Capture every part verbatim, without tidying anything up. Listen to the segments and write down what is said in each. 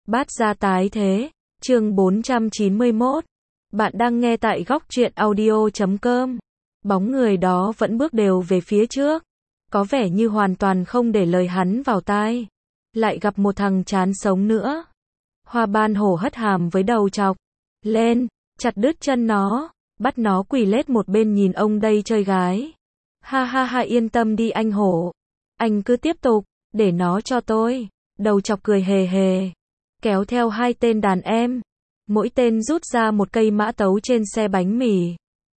Bát gia tái thế, chương bốn trăm chín mươi mốt. Bạn đang nghe tại góc truyện audio chấm com. Bóng người đó vẫn bước đều về phía trước, có vẻ như hoàn toàn không để lời hắn vào tai. Lại gặp một thằng chán sống nữa. Hoa ban hổ hất hàm với đầu chọc lên, chặt đứt chân nó, bắt nó quỳ lết một bên nhìn ông đây chơi gái. Ha ha ha, yên tâm đi anh hổ, anh cứ tiếp tục, để nó cho tôi. Đầu chọc cười hề hề, kéo theo hai tên đàn em, mỗi tên rút ra một cây mã tấu trên xe bánh mì.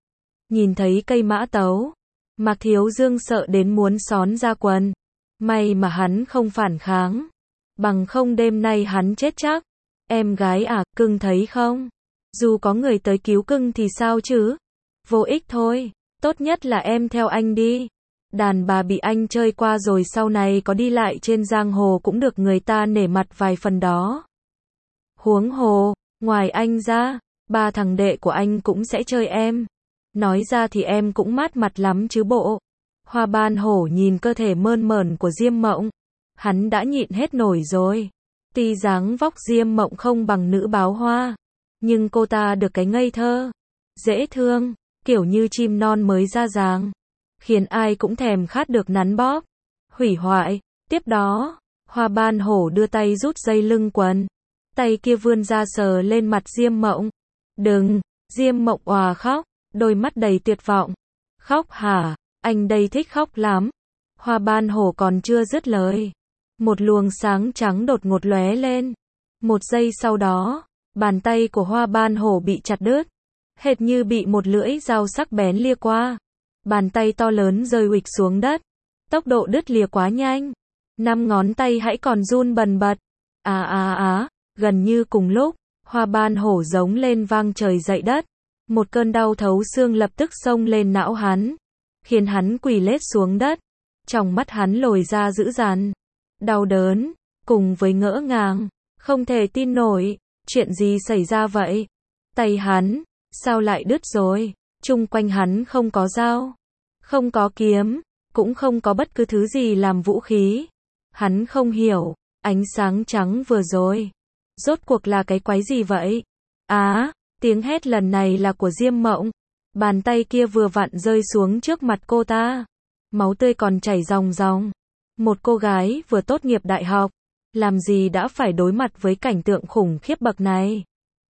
Nhìn thấy cây mã tấu, Mạc Thiếu Dương sợ đến muốn xón ra quần. May mà hắn không phản kháng, bằng không đêm nay hắn chết chắc. Em gái à, cưng thấy không? Dù có người tới cứu cưng thì sao chứ? Vô ích thôi, tốt nhất là em theo anh đi. Đàn bà bị anh chơi qua rồi sau này có đi lại trên giang hồ cũng được người ta nể mặt vài phần đó. Huống hồ, ngoài anh ra, ba thằng đệ của anh cũng sẽ chơi em. Nói ra thì em cũng mát mặt lắm chứ bộ. Hoa ban hổ nhìn cơ thể mơn mởn của Diêm Mộng. Hắn đã nhịn hết nổi rồi. Tuy dáng vóc Diêm Mộng không bằng nữ báo hoa, nhưng cô ta được cái ngây thơ, dễ thương, kiểu như chim non mới ra dáng, khiến ai cũng thèm khát được nắn bóp. Hủy hoại. Tiếp đó, Hoa ban hổ đưa tay rút dây lưng quần, tay kia vươn ra sờ lên mặt Diêm Mộng. Đừng! Diêm Mộng òa khóc, đôi mắt đầy tuyệt vọng. Khóc hả? Anh đây thích khóc lắm. Hoa ban hổ còn chưa dứt lời, một luồng sáng trắng đột ngột lóe lên. Một giây sau đó, bàn tay của Hoa ban hổ bị chặt đứt, hệt như bị một lưỡi dao sắc bén lia qua. Bàn tay to lớn rơi huỵch xuống đất. Tốc độ đứt lìa quá nhanh. Năm ngón tay hãy còn run bần bật. À à à, gần như cùng lúc, Hoa ban hổ giống lên vang trời dậy đất. Một cơn đau thấu xương lập tức xông lên não hắn, khiến hắn quỳ lết xuống đất. Trong mắt hắn lồi ra dữ dằn, đau đớn, cùng với ngỡ ngàng, không thể tin nổi. Chuyện gì xảy ra vậy? Tay hắn, sao lại đứt rồi? Chung quanh hắn không có dao, không có kiếm, cũng không có bất cứ thứ gì làm vũ khí. Hắn không hiểu, ánh sáng trắng vừa rồi, rốt cuộc là cái quái gì vậy? Á, tiếng hét lần này là của Diêm Mộng. Bàn tay kia vừa vặn rơi xuống trước mặt cô ta. Máu tươi còn chảy ròng ròng. Một cô gái vừa tốt nghiệp đại học, làm gì đã phải đối mặt với cảnh tượng khủng khiếp bậc này.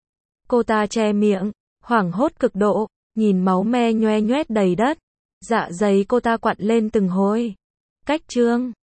Cô ta che miệng, hoảng hốt cực độ, nhìn máu me nhoe nhoét đầy đất. Dạ dày cô ta quặn lên từng hồi. Cách trương,